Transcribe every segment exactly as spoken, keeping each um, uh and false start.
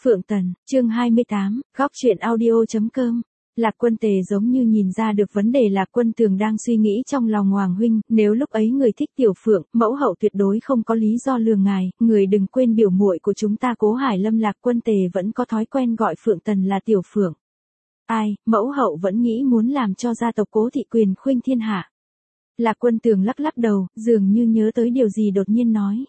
Phượng Tần, chương hai mươi tám, góc truyện audio.com. Lạc Quân Tề giống như nhìn ra được vấn đề Lạc Quân Tường đang suy nghĩ trong lòng Hoàng huynh, nếu lúc ấy người thích Tiểu Phượng, mẫu hậu tuyệt đối không có lý do lừa ngài, người đừng quên biểu muội của chúng ta Cố Hải Lâm. Lạc Quân Tề vẫn có thói quen gọi Phượng Tần là Tiểu Phượng. Ai, mẫu hậu vẫn nghĩ muốn làm cho gia tộc Cố thị quyền khuynh thiên hạ. Lạc Quân Tường lắc lắc đầu, dường như nhớ tới điều gì đột nhiên nói.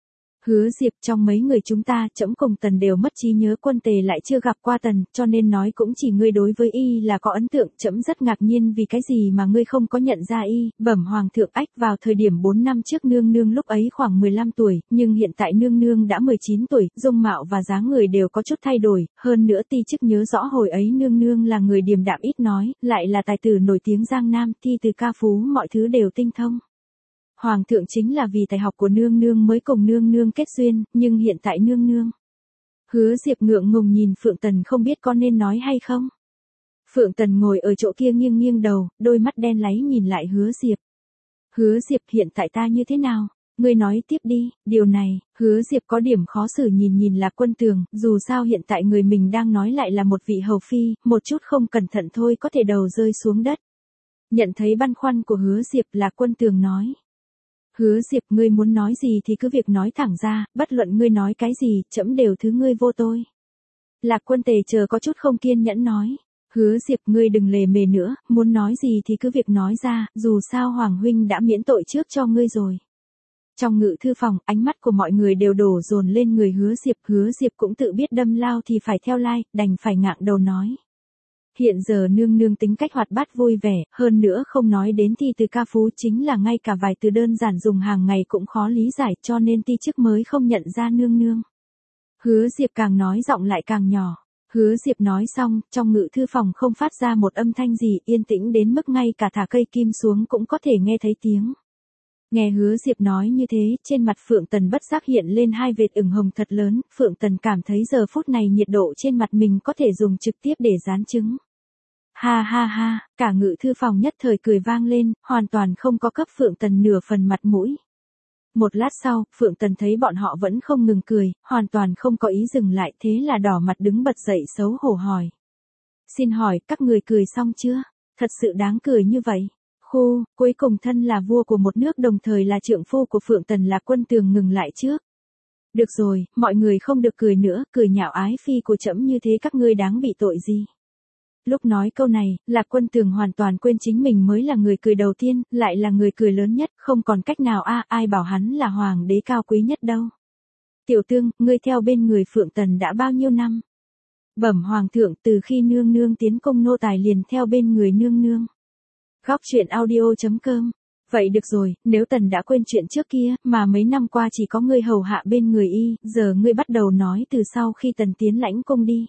Hứa Diệp, trong mấy người chúng ta, trẫm cùng Tần đều mất trí nhớ. Quân Tề lại chưa gặp qua Tần, cho nên nói cũng chỉ ngươi đối với y là có ấn tượng. Trẫm rất ngạc nhiên vì cái gì mà ngươi không có nhận ra y. Bẩm Hoàng thượng, ách, vào thời điểm bốn năm trước nương nương lúc ấy khoảng mười lăm tuổi, nhưng hiện tại nương nương đã mười chín tuổi, dung mạo và dáng người đều có chút thay đổi, hơn nữa ti chức nhớ rõ hồi ấy nương nương là người điềm đạm ít nói, lại là tài tử nổi tiếng Giang Nam, thi từ ca phú mọi thứ đều tinh thông. Hoàng thượng chính là vì tài học của nương nương mới cùng nương nương kết duyên, nhưng hiện tại nương nương. Hứa Diệp ngượng ngùng nhìn Phượng Tần không biết có nên nói hay không. Phượng Tần ngồi ở chỗ kia nghiêng nghiêng đầu, đôi mắt đen láy nhìn lại Hứa Diệp. Hứa Diệp, hiện tại ta như thế nào? Ngươi nói tiếp đi. Điều này, Hứa Diệp có điểm khó xử nhìn nhìn Lạc Quân Tường, dù sao hiện tại người mình đang nói lại là một vị hầu phi, một chút không cẩn thận thôi có thể đầu rơi xuống đất. Nhận thấy băn khoăn của Hứa Diệp, Lạc Quân Tường nói. Hứa Diệp, ngươi muốn nói gì thì cứ việc nói thẳng ra, bất luận ngươi nói cái gì, trẫm đều thứ ngươi vô tôi. Lạc Quân Tề chờ có chút không kiên nhẫn nói. Hứa Diệp, ngươi đừng lề mề nữa, muốn nói gì thì cứ việc nói ra, dù sao Hoàng huynh đã miễn tội trước cho ngươi rồi. Trong ngự thư phòng, ánh mắt của mọi người đều đổ dồn lên người Hứa Diệp. Hứa Diệp cũng tự biết đâm lao thì phải theo lai, đành phải ngạng đầu nói. Hiện giờ nương nương tính cách hoạt bát vui vẻ, hơn nữa không nói đến thi từ ca phú, chính là ngay cả vài từ đơn giản dùng hàng ngày cũng khó lý giải, cho nên ti chức mới không nhận ra nương nương. Hứa Diệp càng nói giọng lại càng nhỏ. Hứa Diệp nói xong, trong ngự thư phòng không phát ra một âm thanh gì, yên tĩnh đến mức ngay cả thả cây kim xuống cũng có thể nghe thấy tiếng. Nghe Hứa Diệp nói như thế, trên mặt Phượng Tần bất giác hiện lên hai vệt ửng hồng thật lớn, Phượng Tần cảm thấy giờ phút này nhiệt độ trên mặt mình có thể dùng trực tiếp để dán chứng. Ha ha ha, cả ngự thư phòng nhất thời cười vang lên, hoàn toàn không có cấp Phượng Tần nửa phần mặt mũi. Một lát sau, Phượng Tần thấy bọn họ vẫn không ngừng cười, hoàn toàn không có ý dừng lại, thế là đỏ mặt đứng bật dậy xấu hổ hỏi. Xin hỏi, các người cười xong chưa? Thật sự đáng cười như vậy. Khu, cuối cùng thân là vua của một nước đồng thời là trượng phu của Phượng Tần Lạc Quân Tường ngừng lại trước. Được rồi, mọi người không được cười nữa, cười nhạo ái phi của trẫm như thế các ngươi đáng bị tội gì? Lúc nói câu này, Lạc Quân Tường hoàn toàn quên chính mình mới là người cười đầu tiên, lại là người cười lớn nhất, không còn cách nào a, à, ai bảo hắn là hoàng đế cao quý nhất đâu. Tiểu Tương, ngươi theo bên người Phượng Tần đã bao nhiêu năm? Bẩm Hoàng thượng, từ khi nương nương tiến cung nô tài liền theo bên người nương nương. Góc truyện audio.com. Vậy được rồi, nếu Tần đã quên chuyện trước kia, mà mấy năm qua chỉ có ngươi hầu hạ bên người y, giờ ngươi bắt đầu nói từ sau khi Tần tiến lãnh cung đi.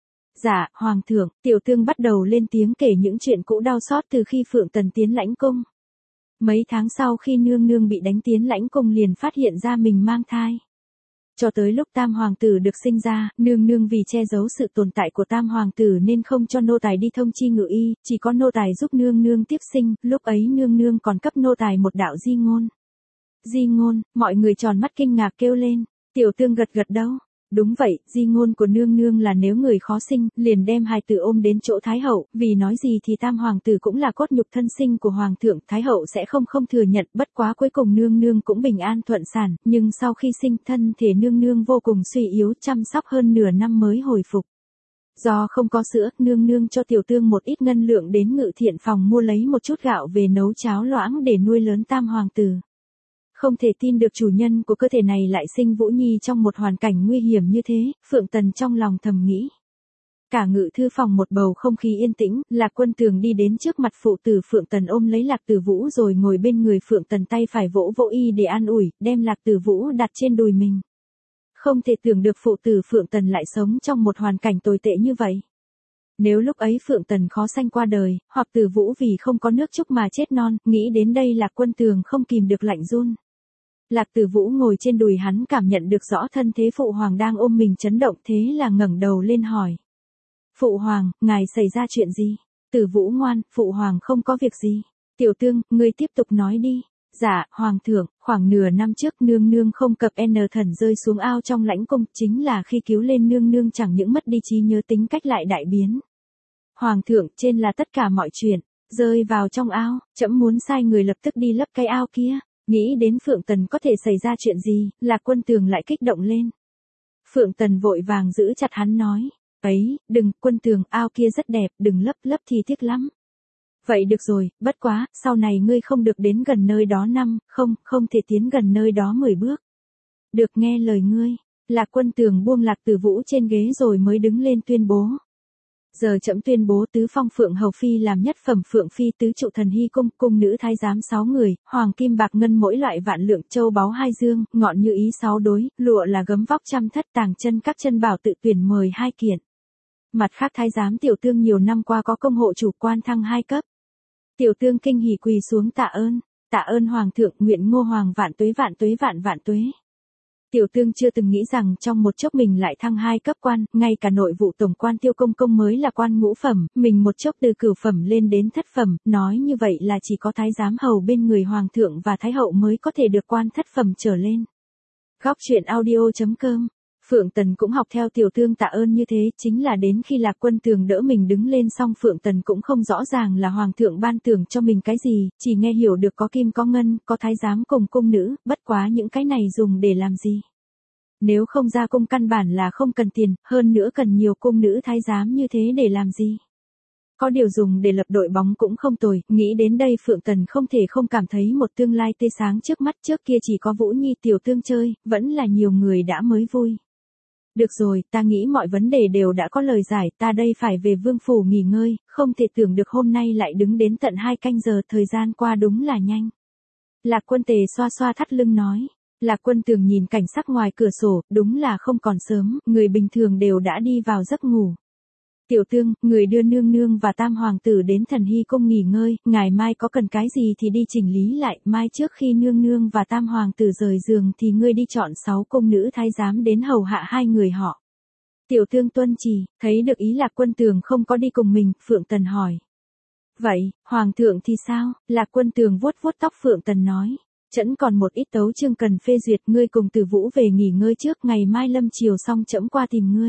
Dạ, Hoàng thượng, Tiểu Tương bắt đầu lên tiếng kể những chuyện cũ đau xót từ khi Phượng Tần tiến lãnh cung. Mấy tháng sau khi nương nương bị đánh tiến lãnh cung liền phát hiện ra mình mang thai. Cho tới lúc Tam Hoàng tử được sinh ra, nương nương vì che giấu sự tồn tại của Tam Hoàng tử nên không cho nô tài đi thông chi ngự y, chỉ có nô tài giúp nương nương tiếp sinh, lúc ấy nương nương còn cấp nô tài một đạo di ngôn. Di ngôn, mọi người tròn mắt kinh ngạc kêu lên, Tiểu Tương gật gật đầu. Đúng vậy, di ngôn của nương nương là nếu người khó sinh, liền đem hài tử ôm đến chỗ Thái hậu, vì nói gì thì Tam Hoàng tử cũng là cốt nhục thân sinh của Hoàng thượng, Thái hậu sẽ không không thừa nhận, bất quá cuối cùng nương nương cũng bình an thuận sản, nhưng sau khi sinh thân thể nương nương vô cùng suy yếu, chăm sóc hơn nửa năm mới hồi phục. Do không có sữa, nương nương cho Tiểu Tương một ít ngân lượng đến ngự thiện phòng mua lấy một chút gạo về nấu cháo loãng để nuôi lớn Tam Hoàng tử. Không thể tin được chủ nhân của cơ thể này lại sinh Vũ Nhi trong một hoàn cảnh nguy hiểm như thế, Phượng Tần trong lòng thầm nghĩ. Cả ngự thư phòng một bầu không khí yên tĩnh, Lạc Quân Tường đi đến trước mặt phụ tử Phượng Tần ôm lấy Lạc Tử Vũ rồi ngồi bên người Phượng Tần tay phải vỗ vỗ y để an ủi, đem Lạc Tử Vũ đặt trên đùi mình. Không thể tưởng được phụ tử Phượng Tần lại sống trong một hoàn cảnh tồi tệ như vậy. Nếu lúc ấy Phượng Tần khó sanh qua đời, hoặc Tử Vũ vì không có nước chúc mà chết non, nghĩ đến đây Lạc Quân Tường không kìm được lạnh run. Lạc Tử Vũ ngồi trên đùi hắn cảm nhận được rõ thân thế Phụ Hoàng đang ôm mình chấn động, thế là ngẩng đầu lên hỏi. Phụ Hoàng, ngài xảy ra chuyện gì? Tử Vũ ngoan, Phụ Hoàng không có việc gì. Tiểu Tương, ngươi tiếp tục nói đi. Dạ, Hoàng thượng, khoảng nửa năm trước nương nương không cập N thần rơi xuống ao trong lãnh cung, chính là khi cứu lên nương nương chẳng những mất đi trí nhớ tính cách lại đại biến. Hoàng thượng, trên là tất cả mọi chuyện, rơi vào trong ao, trẫm muốn sai người lập tức đi lấp cái ao kia, nghĩ đến Phượng Tần có thể xảy ra chuyện gì, Lạc Quân Tường lại kích động lên. Phượng Tần vội vàng giữ chặt hắn nói, ấy, đừng, Quân Tường, ao kia rất đẹp, đừng lấp, lấp thì tiếc lắm. Vậy được rồi, bất quá, sau này ngươi không được đến gần nơi đó năm, không, không thể tiến gần nơi đó mười bước. Được nghe lời ngươi, Lạc Quân Tường buông Lạc Tử Vũ trên ghế rồi mới đứng lên tuyên bố. Giờ trẫm tuyên bố tứ phong Phượng Hầu Phi làm nhất phẩm Phượng Phi tứ trụ thần hy cung, cung nữ thái giám sáu người, hoàng kim bạc ngân mỗi loại vạn lượng, châu báu hai dương, ngọn như ý sáu đối, lụa là gấm vóc trăm thất, tàng chân các chân bảo tự tuyển mời hai kiện. Mặt khác thái giám tiểu tương nhiều năm qua có công hộ chủ quan thăng hai cấp. Tiểu tương kinh hỉ quỳ xuống tạ ơn, tạ ơn hoàng thượng, nguyện Ngô hoàng vạn tuế vạn tuế vạn vạn tuế. Tiểu tương chưa từng nghĩ rằng trong một chốc mình lại thăng hai cấp quan, ngay cả nội vụ tổng quan Tiêu Công Công mới là quan ngũ phẩm, mình một chốc từ cửu phẩm lên đến thất phẩm, nói như vậy là chỉ có thái giám hầu bên người hoàng thượng và thái hậu mới có thể được quan thất phẩm trở lên. Góc truyện audio chấm com. Phượng Tần cũng học theo tiểu tương tạ ơn như thế, chính là đến khi Lạc Quân Tường đỡ mình đứng lên xong Phượng Tần cũng không rõ ràng là hoàng thượng ban thưởng cho mình cái gì, chỉ nghe hiểu được có kim có ngân, có thái giám cùng cung nữ, bất quá những cái này dùng để làm gì. Nếu không ra cung căn bản là không cần tiền, hơn nữa cần nhiều cung nữ thái giám như thế để làm gì. Có điều dùng để lập đội bóng cũng không tồi, nghĩ đến đây Phượng Tần không thể không cảm thấy một tương lai tươi sáng trước mắt, trước kia chỉ có Vũ Nhi tiểu tương chơi, vẫn là nhiều người đã mới vui. Được rồi, ta nghĩ mọi vấn đề đều đã có lời giải, ta đây phải về vương phủ nghỉ ngơi, không thể tưởng được hôm nay lại đứng đến tận hai canh giờ, thời gian qua đúng là nhanh. Lạc Quân Tề xoa xoa thắt lưng nói. Lạc Quân Tường nhìn cảnh sắc ngoài cửa sổ, đúng là không còn sớm, người bình thường đều đã đi vào giấc ngủ. Tiểu tương, người đưa nương nương và tam hoàng tử đến thần hy cung nghỉ ngơi, ngày mai có cần cái gì thì đi chỉnh lý lại, mai trước khi nương nương và tam hoàng tử rời giường thì ngươi đi chọn sáu cung nữ thái giám đến hầu hạ hai người họ. Tiểu tương tuân chỉ, thấy được ý Lạc Quân Tường không có đi cùng mình, Phượng Tần hỏi. Vậy, hoàng thượng thì sao? Lạc Quân Tường vuốt vuốt tóc Phượng Tần nói. Trẫm còn một ít tấu chương cần phê duyệt, ngươi cùng Tử Vũ về nghỉ ngơi trước, ngày mai lâm chiều xong trẫm qua tìm ngươi.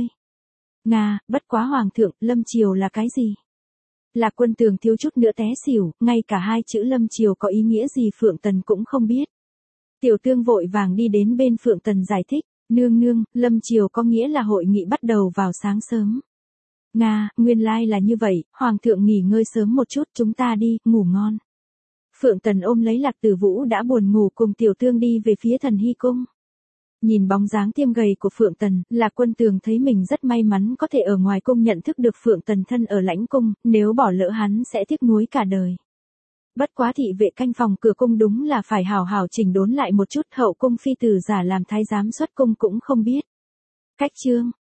Nga, bất quá hoàng thượng, lâm chiều là cái gì? Lạc Quân Tường thiếu chút nữa té xỉu, ngay cả hai chữ lâm chiều có ý nghĩa gì Phượng Tần cũng không biết. Tiểu tương vội vàng đi đến bên Phượng Tần giải thích, nương nương, lâm chiều có nghĩa là hội nghị bắt đầu vào sáng sớm. Nga, nguyên lai là như vậy, hoàng thượng nghỉ ngơi sớm một chút, chúng ta đi, ngủ ngon. Phượng Tần ôm lấy Lạc Tử Vũ đã buồn ngủ cùng tiểu tương đi về phía thần hy cung. Nhìn bóng dáng tiêm gầy của Phượng Tần, Lạc Quân Tường thấy mình rất may mắn có thể ở ngoài cung nhận thức được Phượng Tần thân ở lãnh cung, nếu bỏ lỡ hắn sẽ tiếc nuối cả đời. Bất quá thị vệ canh phòng cửa cung đúng là phải hào hào chỉnh đốn lại một chút, hậu cung phi tử giả làm thái giám xuất cung cũng không biết. Cách chương